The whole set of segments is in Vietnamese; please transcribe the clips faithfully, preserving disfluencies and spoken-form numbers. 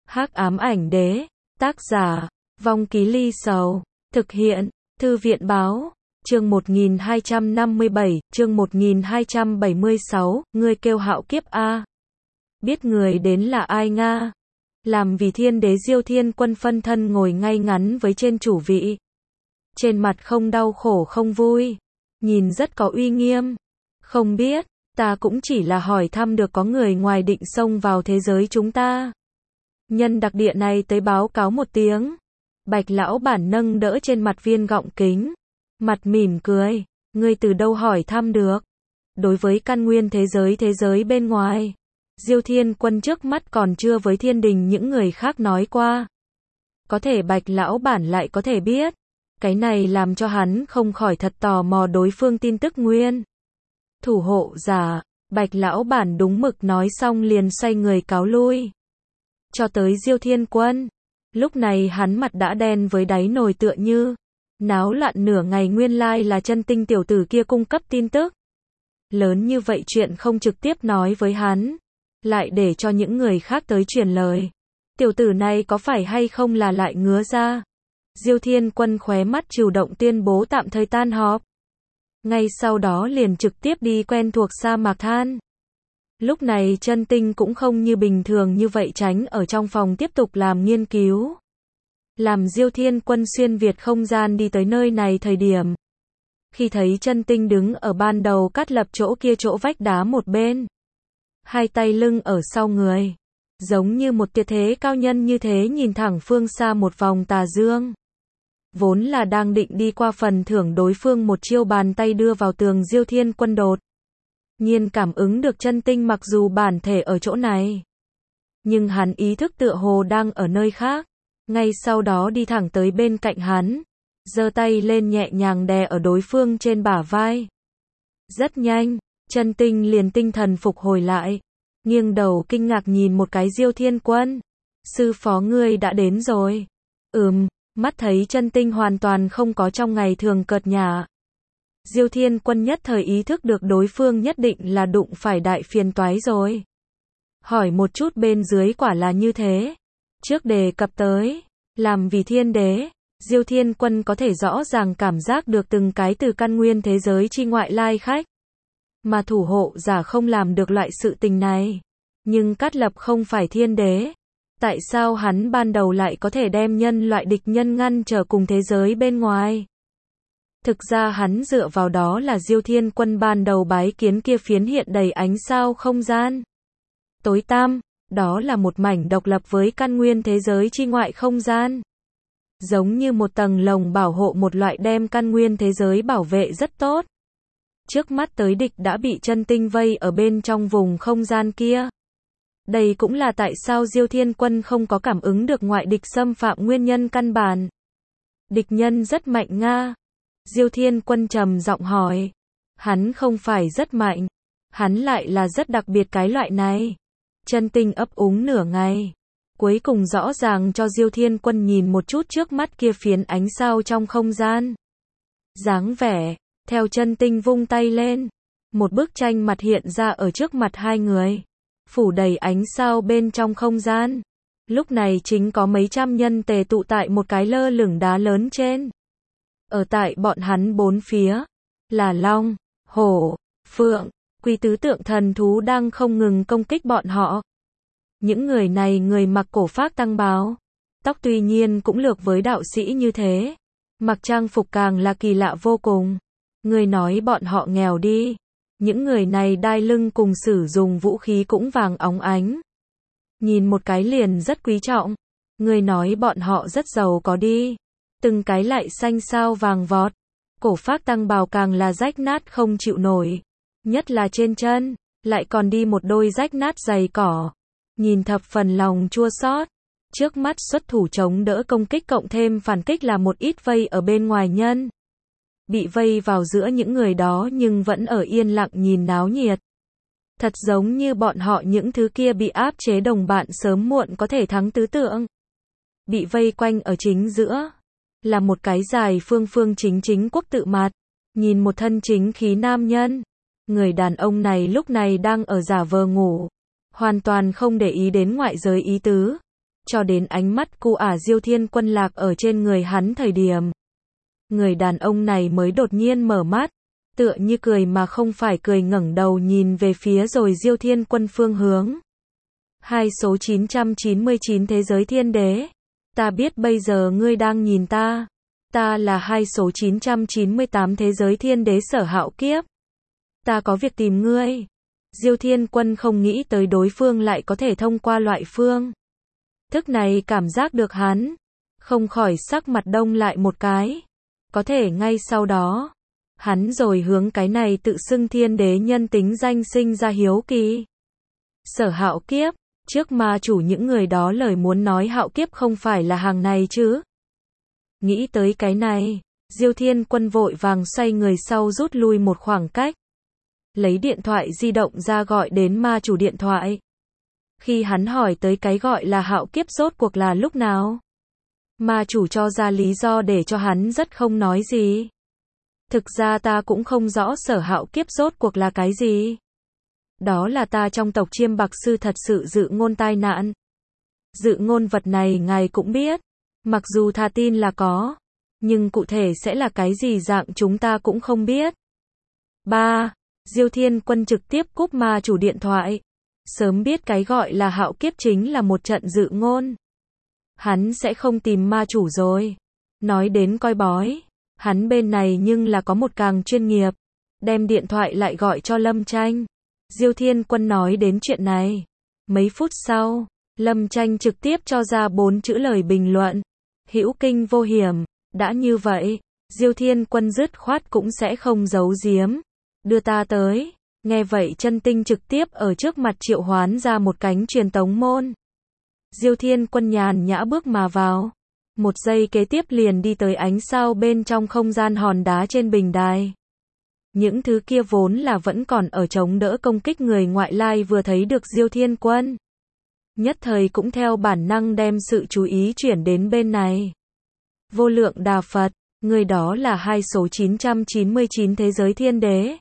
Hắc ám ảnh đế, tác giả, Vong Ký Ly Sầu, thực hiện, Thư viện báo, chương một nghìn hai trăm năm mươi bảy, chương một nghìn hai trăm bảy mươi sáu, ngươi kêu hạo kiếp a. Biết người đến là ai nga? Làm vì thiên đế Diêu Thiên Quân phân thân ngồi ngay ngắn với trên chủ vị. Trên mặt không đau khổ không vui, nhìn rất có uy nghiêm. Không biết, ta cũng chỉ là hỏi thăm được có người ngoài định xông vào thế giới chúng ta. Nhân đặc địa này tới báo cáo một tiếng. Bạch lão bản nâng đỡ trên mặt viên gọng kính, mặt mỉm cười, ngươi từ đâu hỏi thăm được? Đối với căn nguyên thế giới thế giới bên ngoài, Diêu Thiên Quân trước mắt còn chưa với thiên đình những người khác nói qua. Có thể Bạch lão bản lại có thể biết, cái này làm cho hắn không khỏi thật tò mò đối phương tin tức nguyên. Thủ hộ giả, Bạch lão bản đúng mực nói xong liền xoay người cáo lui. Cho tới Diêu Thiên Quân, lúc này hắn mặt đã đen với đáy nồi tựa như náo loạn nửa ngày, nguyên lai là Chân Tinh tiểu tử kia cung cấp tin tức. Lớn như vậy chuyện không trực tiếp nói với hắn, lại để cho những người khác tới truyền lời. Tiểu tử này có phải hay không là lại ngứa ra? Diêu Thiên Quân khóe mắt chủ động tuyên bố tạm thời tan họp. Ngay sau đó liền trực tiếp đi quen thuộc sa mạc than. Lúc này Chân Tinh cũng không như bình thường như vậy tránh ở trong phòng tiếp tục làm nghiên cứu. Làm Diêu Thiên Quân xuyên việt không gian đi tới nơi này thời điểm. Khi thấy Chân Tinh đứng ở ban đầu cắt lập chỗ kia chỗ vách đá một bên. Hai tay lưng ở sau người. Giống như một tuyệt thế cao nhân như thế nhìn thẳng phương xa một vòng tà dương. Vốn là đang định đi qua phần thưởng đối phương một chiêu bàn tay đưa vào tường, Diêu Thiên Quân đột nhiên cảm ứng được Chân Tinh mặc dù bản thể ở chỗ này, nhưng hắn ý thức tựa hồ đang ở nơi khác. Ngay sau đó đi thẳng tới bên cạnh hắn, giơ tay lên nhẹ nhàng đè ở đối phương trên bả vai. Rất nhanh, Chân Tinh liền tinh thần phục hồi lại, nghiêng đầu kinh ngạc nhìn một cái Diêu Thiên Quân. Sư phó ngươi đã đến rồi. Ừm, mắt thấy Chân Tinh hoàn toàn không có trong ngày thường cợt nhả. Diêu Thiên Quân nhất thời ý thức được đối phương nhất định là đụng phải đại phiền toái rồi. Hỏi một chút bên dưới quả là như thế. Trước đề cập tới, làm vì thiên đế, Diêu Thiên Quân có thể rõ ràng cảm giác được từng cái từ căn nguyên thế giới chi ngoại lai khách. Mà thủ hộ giả không làm được loại sự tình này. Nhưng Cát Lập không phải thiên đế. Tại sao hắn ban đầu lại có thể đem nhân loại địch nhân ngăn trở cùng thế giới bên ngoài? Thực ra hắn dựa vào đó là Diêu Thiên Quân ban đầu bái kiến kia phiến hiện đầy ánh sao không gian tối tăm, đó là một mảnh độc lập với căn nguyên thế giới chi ngoại không gian. Giống như một tầng lồng bảo hộ một loại đem căn nguyên thế giới bảo vệ rất tốt. Trước mắt tới địch đã bị Chân Tinh vây ở bên trong vùng không gian kia. Đây cũng là tại sao Diêu Thiên Quân không có cảm ứng được ngoại địch xâm phạm nguyên nhân căn bản. Địch nhân rất mạnh nga. Diêu Thiên Quân trầm giọng hỏi. Hắn không phải rất mạnh, hắn lại là rất đặc biệt cái loại này. Chân Tinh ấp úng nửa ngày, cuối cùng rõ ràng cho Diêu Thiên Quân nhìn một chút trước mắt kia phiến ánh sao trong không gian. Dáng vẻ, theo Chân Tinh vung tay lên, một bức tranh mặt hiện ra ở trước mặt hai người, phủ đầy ánh sao bên trong không gian. Lúc này chính có mấy trăm nhân tề tụ tại một cái lơ lửng đá lớn trên. Ở tại bọn hắn bốn phía, là long, hổ, phượng, quy tứ tượng thần thú đang không ngừng công kích bọn họ. Những người này người mặc cổ phác tăng bào, tóc tuy nhiên cũng lược với đạo sĩ như thế, mặc trang phục càng là kỳ lạ vô cùng. Người nói bọn họ nghèo đi, những người này đai lưng cùng sử dụng vũ khí cũng vàng óng ánh. Nhìn một cái liền rất quý trọng. Người nói bọn họ rất giàu có đi, từng cái lại xanh sao vàng vọt. Cổ phác tăng bào càng là rách nát không chịu nổi. Nhất là trên chân, lại còn đi một đôi rách nát giày cỏ. Nhìn thập phần lòng chua xót. Trước mắt xuất thủ chống đỡ công kích cộng thêm phản kích là một ít vây ở bên ngoài nhân. Bị vây vào giữa những người đó nhưng vẫn ở yên lặng nhìn náo nhiệt. Thật giống như bọn họ những thứ kia bị áp chế đồng bạn sớm muộn có thể thắng tứ tượng. Bị vây quanh ở chính giữa, là một cái dài phương phương chính chính quốc tự mặt. Nhìn một thân chính khí nam nhân. Người đàn ông này lúc này đang ở giả vờ ngủ. Hoàn toàn không để ý đến ngoại giới ý tứ. cho đến ánh mắt cu ả Diêu Thiên Quân lạc ở trên người hắn thời điểm. Người đàn ông này mới đột nhiên mở mắt, tựa như cười mà không phải cười ngẩng đầu nhìn về phía rồi Diêu Thiên Quân phương hướng. Hai số chín trăm chín mươi chín thế giới thiên đế. Ta biết bây giờ ngươi đang nhìn ta. Ta là hai số chín trăm chín mươi tám thế giới thiên đế Sở Hạo Kiếp. Ta có việc tìm ngươi. Diêu Thiên Quân không nghĩ tới đối phương lại có thể thông qua loại phương thức này cảm giác được hắn, không khỏi sắc mặt đông lại một cái. Có thể ngay sau đó, hắn rồi hướng cái này tự xưng thiên đế nhân tính danh sinh ra hiếu kỳ. Sở Hạo Kiếp, trước ma chủ những người đó lời muốn nói Hạo Kiếp không phải là hàng này chứ. Nghĩ tới cái này, Diêu Thiên Quân vội vàng xoay người sau rút lui một khoảng cách. Lấy điện thoại di động ra gọi đến ma chủ điện thoại. Khi hắn hỏi tới cái gọi là Hạo Kiếp rốt cuộc là lúc nào, ma chủ cho ra lý do để cho hắn rất không nói gì. Thực ra ta cũng không rõ Sở Hạo Kiếp rốt cuộc là cái gì. Đó là ta trong tộc Chiêm Bạc Sư thật sự dự ngôn tai nạn. Dự ngôn vật này ngài cũng biết. Mặc dù thà tin là có, nhưng cụ thể sẽ là cái gì dạng chúng ta cũng không biết. ba. Diêu Thiên Quân trực tiếp cúp ma chủ điện thoại. Sớm biết cái gọi là Hạo Kiếp chính là một trận dự ngôn, hắn sẽ không tìm ma chủ rồi. Nói đến coi bói, hắn bên này nhưng là có một càng chuyên nghiệp. Đem điện thoại lại gọi cho Lâm Tranh. Diêu Thiên Quân nói đến chuyện này. Mấy phút sau, Lâm Tranh trực tiếp cho ra bốn chữ lời bình luận. Hữu kinh vô hiểm. Đã như vậy, Diêu Thiên Quân dứt khoát cũng sẽ không giấu giếm. Đưa ta tới. Nghe vậy Chân Tinh trực tiếp ở trước mặt triệu hoán ra một cánh truyền tống môn. Diêu Thiên Quân nhàn nhã bước mà vào. Một giây kế tiếp liền đi tới ánh sao bên trong không gian hòn đá trên bình đài. Những thứ kia vốn là vẫn còn ở chống đỡ công kích người ngoại lai vừa thấy được Diêu Thiên Quân. Nhất thời cũng theo bản năng đem sự chú ý chuyển đến bên này. Vô Lượng Đà Phật, người đó là hai số chín trăm chín mươi chín thế giới thiên đế.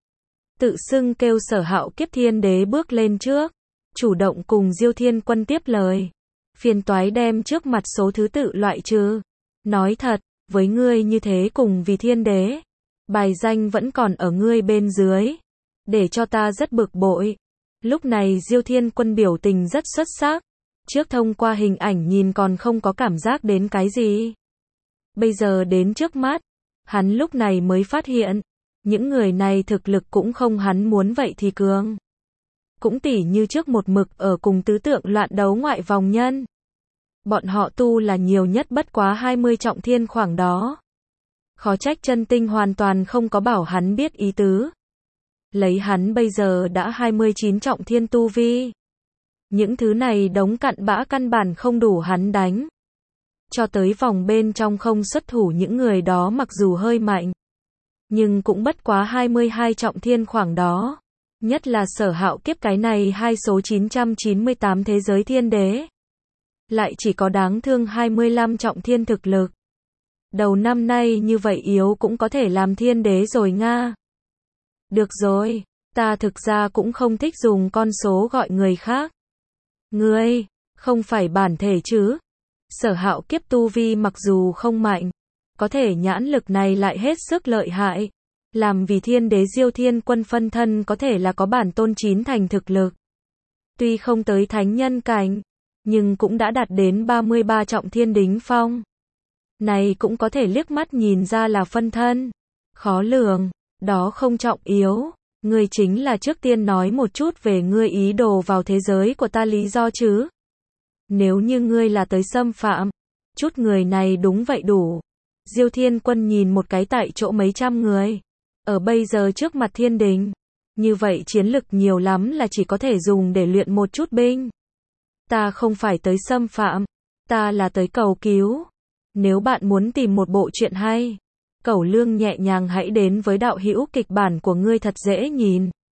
Tự xưng kêu Sở Hạo Kiếp thiên đế bước lên trước, chủ động cùng Diêu Thiên Quân tiếp lời. Phiền toái đem trước mặt số thứ tự loại trừ. Nói thật, với ngươi như thế cùng vì thiên đế, bài danh vẫn còn ở ngươi bên dưới, để cho ta rất bực bội. Lúc này Diêu Thiên Quân biểu tình rất xuất sắc. Trước thông qua hình ảnh nhìn còn không có cảm giác đến cái gì. Bây giờ đến trước mắt, hắn lúc này mới phát hiện, những người này thực lực cũng không hắn muốn vậy thì cường. Cũng tỉ như trước một mực ở cùng tứ tượng loạn đấu ngoại vòng nhân. Bọn họ tu là nhiều nhất bất quá hai mươi trọng thiên khoảng đó. Khó trách Chân Tinh hoàn toàn không có bảo hắn biết ý tứ. Lấy hắn bây giờ đã hai mươi chín trọng thiên tu vi. Những thứ này đống cặn bã căn bản không đủ hắn đánh. Cho tới vòng bên trong không xuất thủ những người đó mặc dù hơi mạnh, nhưng cũng bất quá hai mươi hai trọng thiên khoảng đó. Nhất là Sở Hạo Kiếp cái này hai số chín trăm chín mươi tám thế giới thiên đế. Lại chỉ có đáng thương hai mươi lăm trọng thiên thực lực. Đầu năm nay như vậy yếu cũng có thể làm thiên đế rồi nga. Được rồi, ta thực ra cũng không thích dùng con số gọi người khác. Ngươi, không phải bản thể chứ. Sở Hạo Kiếp tu vi mặc dù không mạnh, có thể nhãn lực này lại hết sức lợi hại. Làm vì thiên đế Diêu Thiên Quân phân thân có thể là có bản tôn chín thành thực lực. Tuy không tới thánh nhân cảnh, nhưng cũng đã đạt đến ba mươi ba trọng thiên đỉnh phong. Này cũng có thể liếc mắt nhìn ra là phân thân. Khó lường, đó không trọng yếu. Ngươi chính là trước tiên nói một chút về ngươi ý đồ vào thế giới của ta lý do chứ. Nếu như ngươi là tới xâm phạm, chút người này đúng vậy đủ. Diêu Thiên Quân nhìn một cái tại chỗ mấy trăm người. Ở bây giờ trước mặt thiên đình, như vậy chiến lực nhiều lắm là chỉ có thể dùng để luyện một chút binh. Ta không phải tới xâm phạm, ta là tới cầu cứu. Nếu bạn muốn tìm một bộ truyện hay, Cẩu Lương nhẹ nhàng hãy đến với đạo hữu kịch bản của ngươi thật dễ nhìn.